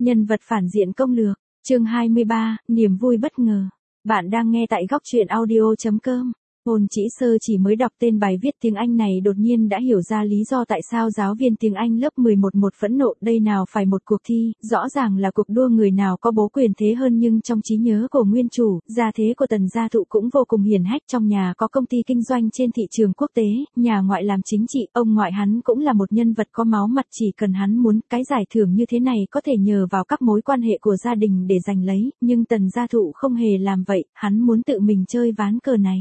Nhân vật phản diện công lược, chương 23, niềm vui bất ngờ. Bạn đang nghe tại góc truyện audio.com. Ôn Chỉ Sơ chỉ mới đọc tên bài viết tiếng Anh này đột nhiên đã hiểu ra lý do tại sao giáo viên tiếng Anh lớp 11 phẫn nộ. Đây nào phải một cuộc thi, rõ ràng là cuộc đua người nào có bố quyền thế hơn, nhưng trong trí nhớ của nguyên chủ, gia thế của Tần gia thụ cũng vô cùng hiển hách, trong nhà có công ty kinh doanh trên thị trường quốc tế, nhà ngoại làm chính trị, ông ngoại hắn cũng là một nhân vật có máu mặt, chỉ cần hắn muốn, cái giải thưởng như thế này có thể nhờ vào các mối quan hệ của gia đình để giành lấy, nhưng Tần gia thụ không hề làm vậy, hắn muốn tự mình chơi ván cờ này.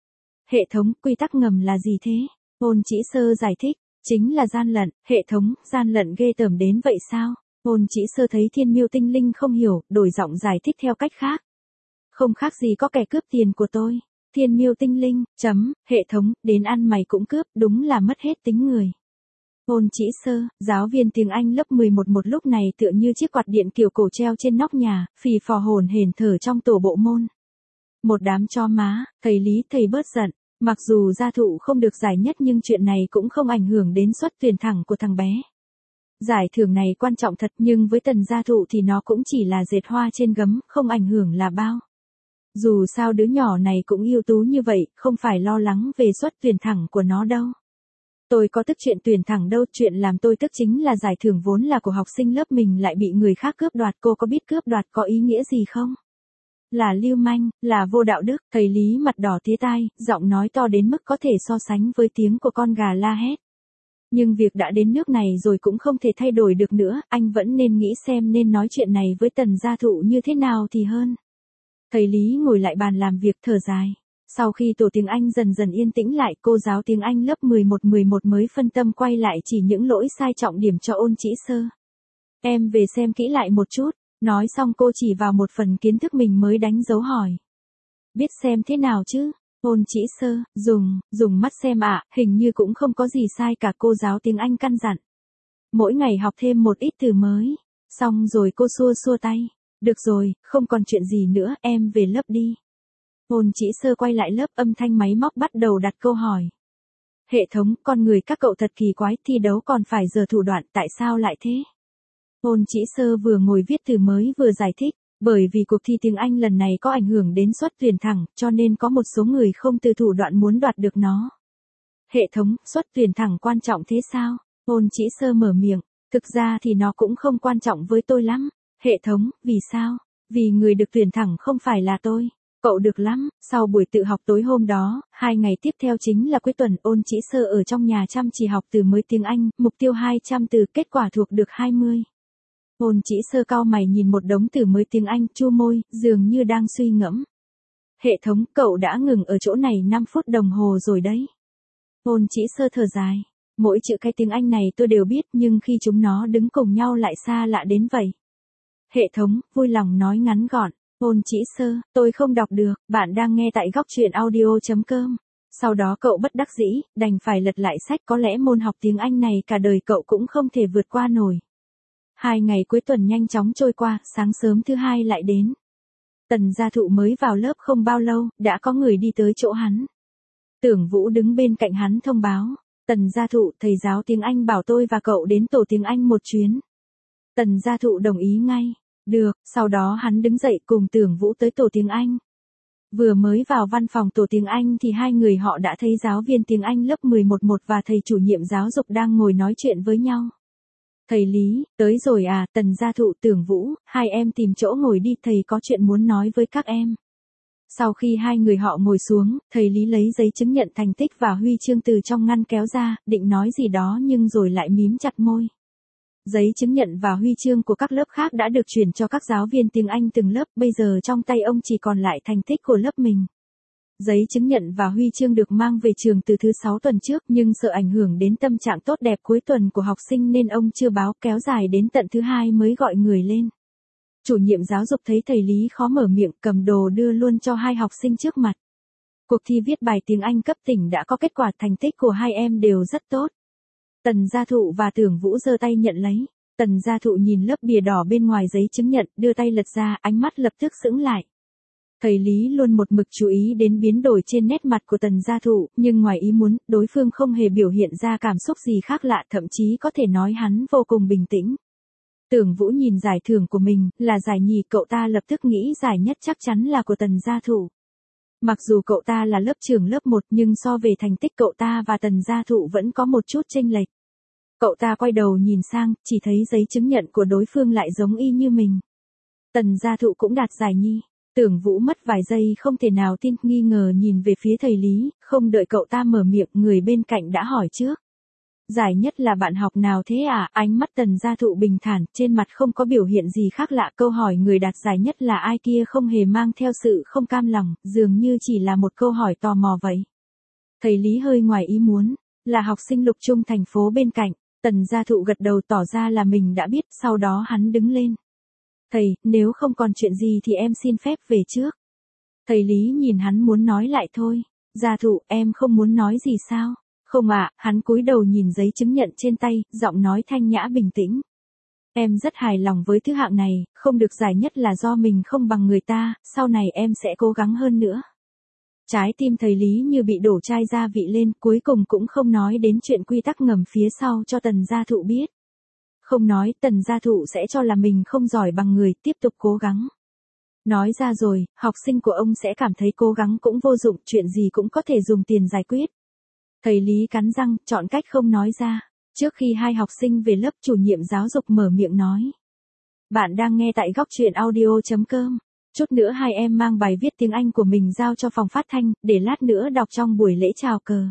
Hệ thống, quy tắc ngầm là gì thế? Ôn Chỉ Sơ giải thích, chính là gian lận. Hệ thống, gian lận ghê tởm đến vậy sao? Ôn Chỉ Sơ thấy Thiên Miêu Tinh Linh không hiểu, đổi giọng giải thích theo cách khác. Không khác gì có kẻ cướp tiền của tôi. Thiên Miêu Tinh Linh, hệ thống, đến ăn mày cũng cướp, đúng là mất hết tính người. Ôn Chỉ Sơ, giáo viên tiếng Anh lớp 11 một lúc này tựa như chiếc quạt điện kiểu cổ treo trên nóc nhà, phì phò hổn hển thở trong tổ bộ môn. Một đám cho má, thầy Lý thầy bớt giận, mặc dù gia thụ không được giải nhất nhưng chuyện này cũng không ảnh hưởng đến suất tuyển thẳng của thằng bé. Giải thưởng này quan trọng thật, nhưng với Tần gia thụ thì nó cũng chỉ là dệt hoa trên gấm, không ảnh hưởng là bao. Dù sao đứa nhỏ này cũng ưu tú như vậy, không phải lo lắng về suất tuyển thẳng của nó đâu. Tôi có tức chuyện tuyển thẳng đâu, chuyện làm tôi tức chính là giải thưởng vốn là của học sinh lớp mình lại bị người khác cướp đoạt. Cô có biết cướp đoạt có ý nghĩa gì không? Là lưu manh, là vô đạo đức. Thầy Lý mặt đỏ tía tai, giọng nói to đến mức có thể so sánh với tiếng của con gà la hét. Nhưng việc đã đến nước này rồi cũng không thể thay đổi được nữa, anh vẫn nên nghĩ xem nên nói chuyện này với Tần gia thụ như thế nào thì hơn. Thầy Lý ngồi lại bàn làm việc thở dài. Sau khi tổ tiếng Anh dần dần yên tĩnh lại, cô giáo tiếng Anh lớp 11 mới phân tâm quay lại chỉ những lỗi sai trọng điểm cho Ôn Chỉ Sơ. Em về xem kỹ lại một chút. Nói xong cô chỉ vào một phần kiến thức mình mới đánh dấu hỏi. Biết xem thế nào chứ? Ôn Chỉ Sơ, dùng mắt xem ạ, hình như cũng không có gì sai cả, cô giáo tiếng Anh căn dặn. Mỗi ngày học thêm một ít từ mới. Xong rồi cô xua tay. Được rồi, không còn chuyện gì nữa, em về lớp đi. Ôn Chỉ Sơ quay lại lớp, âm thanh máy móc bắt đầu đặt câu hỏi. Hệ thống, con người các cậu thật kỳ quái, thi đấu còn phải giờ thủ đoạn, tại sao lại thế? Ôn Chỉ Sơ vừa ngồi viết từ mới vừa giải thích, bởi vì cuộc thi tiếng Anh lần này có ảnh hưởng đến suất tuyển thẳng, cho nên có một số người không từ thủ đoạn muốn đoạt được nó. Hệ thống, suất tuyển thẳng quan trọng thế sao? Ôn Chỉ Sơ mở miệng, thực ra thì nó cũng không quan trọng với tôi lắm. Hệ thống, vì sao? Vì người được tuyển thẳng không phải là tôi. Cậu được lắm. Sau buổi tự học tối hôm đó, 2 ngày tiếp theo chính là cuối tuần, Ôn Chỉ Sơ ở trong nhà chăm chỉ học từ mới tiếng Anh, mục tiêu 200 từ, kết quả thuộc được 20. Ôn Chỉ Sơ cau mày nhìn một đống từ mới tiếng Anh, chu môi, dường như đang suy ngẫm. Hệ thống, cậu đã ngừng ở chỗ này 5 phút đồng hồ rồi đấy. Ôn Chỉ Sơ thở dài. Mỗi chữ cái tiếng Anh này tôi đều biết, nhưng khi chúng nó đứng cùng nhau lại xa lạ đến vậy. Hệ thống, vui lòng nói ngắn gọn. Ôn Chỉ Sơ, tôi không đọc được, bạn đang nghe tại góc truyện audio.com. Sau đó cậu bất đắc dĩ, đành phải lật lại sách, có lẽ môn học tiếng Anh này cả đời cậu cũng không thể vượt qua nổi. 2 ngày cuối tuần nhanh chóng trôi qua, sáng sớm thứ hai lại đến. Tần gia thụ mới vào lớp không bao lâu, đã có người đi tới chỗ hắn. Tưởng Vũ đứng bên cạnh hắn thông báo. Tần gia thụ, thầy giáo tiếng Anh bảo tôi và cậu đến tổ tiếng Anh một chuyến. Tần gia thụ đồng ý ngay. Được, sau đó hắn đứng dậy cùng Tưởng Vũ tới tổ tiếng Anh. Vừa mới vào văn phòng tổ tiếng Anh thì hai người họ đã thấy giáo viên tiếng Anh lớp 11 và thầy chủ nhiệm giáo dục đang ngồi nói chuyện với nhau. Thầy Lý, tới rồi à? Tần gia thụ, Tưởng Vũ, hai em tìm chỗ ngồi đi, thầy có chuyện muốn nói với các em. Sau khi hai người họ ngồi xuống, thầy Lý lấy giấy chứng nhận thành tích và huy chương từ trong ngăn kéo ra, định nói gì đó nhưng rồi lại mím chặt môi. Giấy chứng nhận và huy chương của các lớp khác đã được chuyển cho các giáo viên tiếng Anh từng lớp, bây giờ trong tay ông chỉ còn lại thành tích của lớp mình. Giấy chứng nhận và huy chương được mang về trường từ thứ 6 tuần trước, nhưng sợ ảnh hưởng đến tâm trạng tốt đẹp cuối tuần của học sinh nên ông chưa báo, kéo dài đến tận thứ 2 mới gọi người lên. Chủ nhiệm giáo dục thấy thầy Lý khó mở miệng, cầm đồ đưa luôn cho hai học sinh trước mặt. Cuộc thi viết bài tiếng Anh cấp tỉnh đã có kết quả, thành tích của hai em đều rất tốt. Tần gia thụ và Tưởng Vũ giơ tay nhận lấy. Tần gia thụ nhìn lớp bìa đỏ bên ngoài giấy chứng nhận, đưa tay lật ra, ánh mắt lập tức sững lại. Thầy Lý luôn một mực chú ý đến biến đổi trên nét mặt của Tần gia thụ, nhưng ngoài ý muốn, đối phương không hề biểu hiện ra cảm xúc gì khác lạ, thậm chí có thể nói hắn vô cùng bình tĩnh. Tưởng Vũ nhìn giải thưởng của mình, là giải nhì, cậu ta lập tức nghĩ giải nhất chắc chắn là của Tần gia thụ. Mặc dù cậu ta là lớp trưởng lớp 1 nhưng so về thành tích cậu ta và Tần gia thụ vẫn có một chút chênh lệch. Cậu ta quay đầu nhìn sang, chỉ thấy giấy chứng nhận của đối phương lại giống y như mình. Tần gia thụ cũng đạt giải nhì. Tưởng Vũ mất vài giây không thể nào tin, nghi ngờ nhìn về phía thầy Lý, không đợi cậu ta mở miệng, người bên cạnh đã hỏi trước. Giải nhất là bạn học nào thế à? Ánh mắt Tần gia thụ bình thản, trên mặt không có biểu hiện gì khác lạ. Câu hỏi người đạt giải nhất là ai kia không hề mang theo sự không cam lòng, dường như chỉ là một câu hỏi tò mò vậy. Thầy Lý hơi ngoài ý muốn, là học sinh Lục Trung thành phố bên cạnh. Tần gia thụ gật đầu tỏ ra là mình đã biết, sau đó hắn đứng lên. Thầy, nếu không còn chuyện gì thì em xin phép về trước. Thầy Lý nhìn hắn muốn nói lại thôi. Gia thụ, em không muốn nói gì sao? Không ạ, hắn cúi đầu nhìn giấy chứng nhận trên tay, giọng nói thanh nhã bình tĩnh. Em rất hài lòng với thứ hạng này, không được giải nhất là do mình không bằng người ta, sau này em sẽ cố gắng hơn nữa. Trái tim thầy Lý như bị đổ chai gia vị lên, cuối cùng cũng không nói đến chuyện quy tắc ngầm phía sau cho Tần gia thụ biết. Không nói, Tần gia thụ sẽ cho là mình không giỏi bằng người, tiếp tục cố gắng. Nói ra rồi, học sinh của ông sẽ cảm thấy cố gắng cũng vô dụng, chuyện gì cũng có thể dùng tiền giải quyết. Thầy Lý cắn răng, chọn cách không nói ra. Trước khi hai học sinh về lớp, chủ nhiệm giáo dục mở miệng nói. Bạn đang nghe tại góc truyện audio.com. Chút nữa hai em mang bài viết tiếng Anh của mình giao cho phòng phát thanh, để lát nữa đọc trong buổi lễ chào cờ.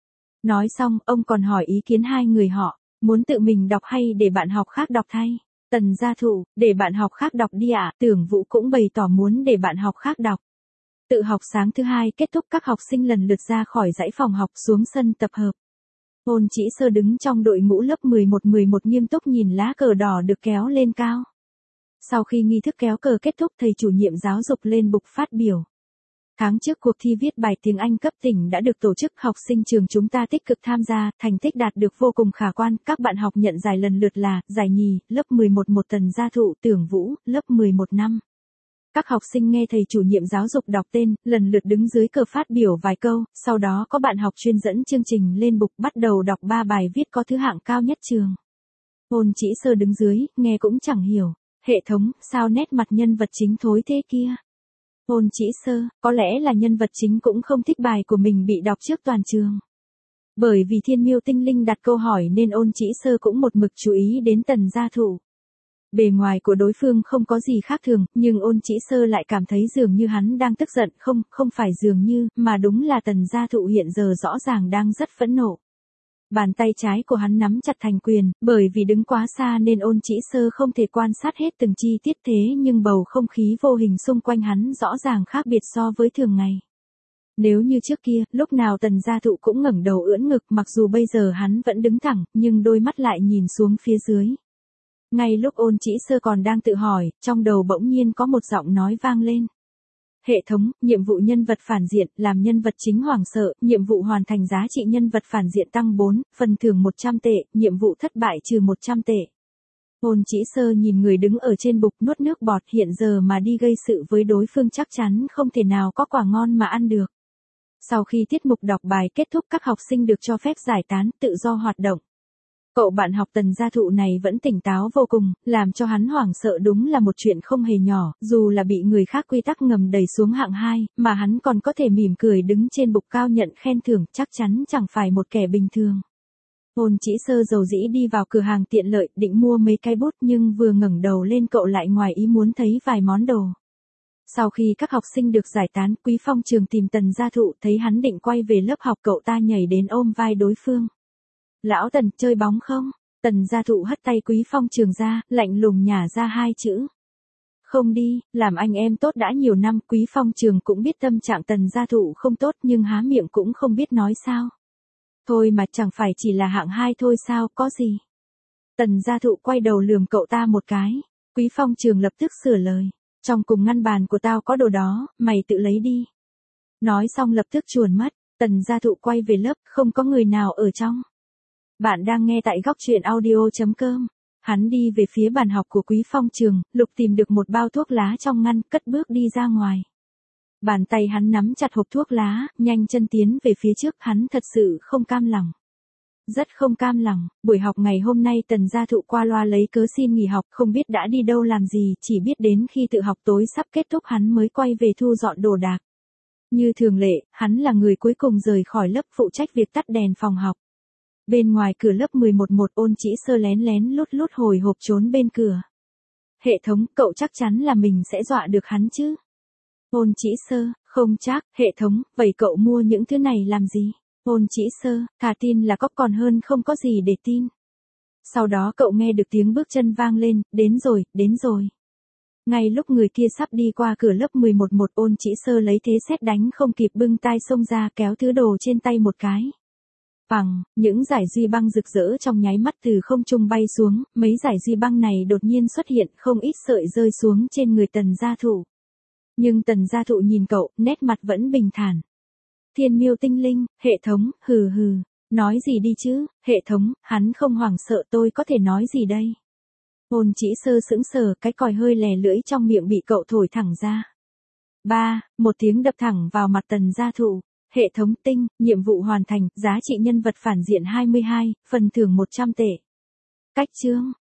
Nói xong, ông còn hỏi ý kiến hai người họ, muốn tự mình đọc hay để bạn học khác đọc thay? Tần gia thụ, để bạn học khác đọc đi ạ. Tưởng Vũ cũng bày tỏ muốn để bạn học khác đọc. Tự học sáng thứ hai kết thúc, các học sinh lần lượt ra khỏi dãy phòng học xuống sân tập hợp. Ôn Chỉ Sơ đứng trong đội ngũ lớp 11 nghiêm túc nhìn lá cờ đỏ được kéo lên cao. Sau khi nghi thức kéo cờ kết thúc, thầy chủ nhiệm giáo dục lên bục phát biểu. Tháng trước cuộc thi viết bài tiếng Anh cấp tỉnh đã được tổ chức, học sinh trường chúng ta tích cực tham gia, thành tích đạt được vô cùng khả quan, các bạn học nhận giải lần lượt là, giải nhì, lớp 11 Tần gia thụ, Tưởng Vũ, lớp 11 5. Các học sinh nghe thầy chủ nhiệm giáo dục đọc tên, lần lượt đứng dưới cờ phát biểu vài câu, sau đó có bạn học chuyên dẫn chương trình lên bục bắt đầu đọc 3 bài viết có thứ hạng cao nhất trường. Ôn Chỉ Sơ đứng dưới, nghe cũng chẳng hiểu. Hệ thống, sao nét mặt nhân vật chính thối thế kia? Ôn Chỉ Sơ, có lẽ là nhân vật chính cũng không thích bài của mình bị đọc trước toàn trường. Bởi vì Thiên Miêu Tinh Linh đặt câu hỏi nên Ôn Chỉ Sơ cũng một mực chú ý đến Tần gia thụ. Bề ngoài của đối phương không có gì khác thường, nhưng Ôn Chỉ Sơ lại cảm thấy dường như hắn đang tức giận, không phải dường như, mà đúng là Tần gia thụ hiện giờ rõ ràng đang rất phẫn nộ. Bàn tay trái của hắn nắm chặt thành quyền, bởi vì đứng quá xa nên Ôn Chỉ Sơ không thể quan sát hết từng chi tiết, thế nhưng bầu không khí vô hình xung quanh hắn rõ ràng khác biệt so với thường ngày. Nếu như trước kia, lúc nào Tần gia thụ cũng ngẩng đầu ưỡn ngực, mặc dù bây giờ hắn vẫn đứng thẳng, nhưng đôi mắt lại nhìn xuống phía dưới. Ngay lúc Ôn Chỉ Sơ còn đang tự hỏi, trong đầu bỗng nhiên có một giọng nói vang lên. Hệ thống, nhiệm vụ nhân vật phản diện, làm nhân vật chính hoảng sợ, nhiệm vụ hoàn thành giá trị nhân vật phản diện tăng 4, phần thưởng 100 tệ, nhiệm vụ thất bại trừ 100 tệ. Ôn Chỉ Sơ nhìn người đứng ở trên bục nuốt nước bọt, hiện giờ mà đi gây sự với đối phương chắc chắn không thể nào có quả ngon mà ăn được. Sau khi tiết mục đọc bài kết thúc, các học sinh được cho phép giải tán, tự do hoạt động. Cậu bạn học Tần gia thụ này vẫn tỉnh táo vô cùng, làm cho hắn hoảng sợ đúng là một chuyện không hề nhỏ, dù là bị người khác quy tắc ngầm đẩy xuống hạng 2, mà hắn còn có thể mỉm cười đứng trên bục cao nhận khen thưởng, chắc chắn chẳng phải một kẻ bình thường. Ôn Chỉ Sơ dầu dĩ đi vào cửa hàng tiện lợi, định mua mấy cái bút nhưng vừa ngẩng đầu lên cậu lại ngoài ý muốn thấy vài món đồ. Sau khi các học sinh được giải tán, Quý Phong Trường tìm Tần gia thụ, thấy hắn định quay về lớp học, cậu ta nhảy đến ôm vai đối phương. Lão Tần, chơi bóng không? Tần gia thụ hất tay Quý Phong Trường ra, lạnh lùng nhả ra hai chữ. Không đi, làm anh em tốt đã nhiều năm. Quý Phong Trường cũng biết tâm trạng Tần gia thụ không tốt nhưng há miệng cũng không biết nói sao. Thôi mà chẳng phải chỉ là hạng 2 thôi sao, có gì. Tần gia thụ quay đầu lườm cậu ta một cái. Quý Phong Trường lập tức sửa lời. Trong cùng ngăn bàn của tao có đồ đó, mày tự lấy đi. Nói xong lập tức chuồn mất. Tần gia thụ quay về lớp, không có người nào ở trong. Bạn đang nghe tại góc truyện audio.com. Hắn đi về phía bàn học của Quý Phong Trường, lục tìm được một bao thuốc lá trong ngăn, cất bước đi ra ngoài. Bàn tay hắn nắm chặt hộp thuốc lá, nhanh chân tiến về phía trước, hắn thật sự không cam lòng. Rất không cam lòng, buổi học ngày hôm nay Tần Gia Thụ qua loa lấy cớ xin nghỉ học, không biết đã đi đâu làm gì, chỉ biết đến khi tự học tối sắp kết thúc hắn mới quay về thu dọn đồ đạc. Như thường lệ, hắn là người cuối cùng rời khỏi lớp phụ trách việc tắt đèn phòng học. Bên ngoài cửa lớp 11 Ôn Chỉ Sơ lén lén lút lút hồi hộp trốn bên cửa. Hệ thống, cậu chắc chắn là mình sẽ dọa được hắn chứ? Ôn Chỉ Sơ, không chắc, hệ thống, vậy cậu mua những thứ này làm gì? Ôn Chỉ Sơ, thà tin là có còn hơn không có gì để tin. Sau đó cậu nghe được tiếng bước chân vang lên, đến rồi, đến rồi. Ngay lúc người kia sắp đi qua cửa lớp 11 Ôn Chỉ Sơ lấy thế sét đánh không kịp bưng tay xông ra kéo thứ đồ trên tay một cái. Bằng, những dải duy băng rực rỡ trong nháy mắt từ không trung bay xuống, mấy dải duy băng này đột nhiên xuất hiện không ít sợi rơi xuống trên người Tần Gia Thụ. Nhưng Tần Gia Thụ nhìn cậu, nét mặt vẫn bình thản. Thiên miêu tinh linh, hệ thống, hừ hừ, nói gì đi chứ, hệ thống, hắn không hoảng sợ tôi có thể nói gì đây? Ôn Chỉ Sơ sững sờ, cái còi hơi lè lưỡi trong miệng bị cậu thổi thẳng ra. Một tiếng đập thẳng vào mặt Tần Gia Thụ. Hệ thống tinh, nhiệm vụ hoàn thành, giá trị nhân vật phản diện 22, phần thưởng 100 tệ. Cách chương.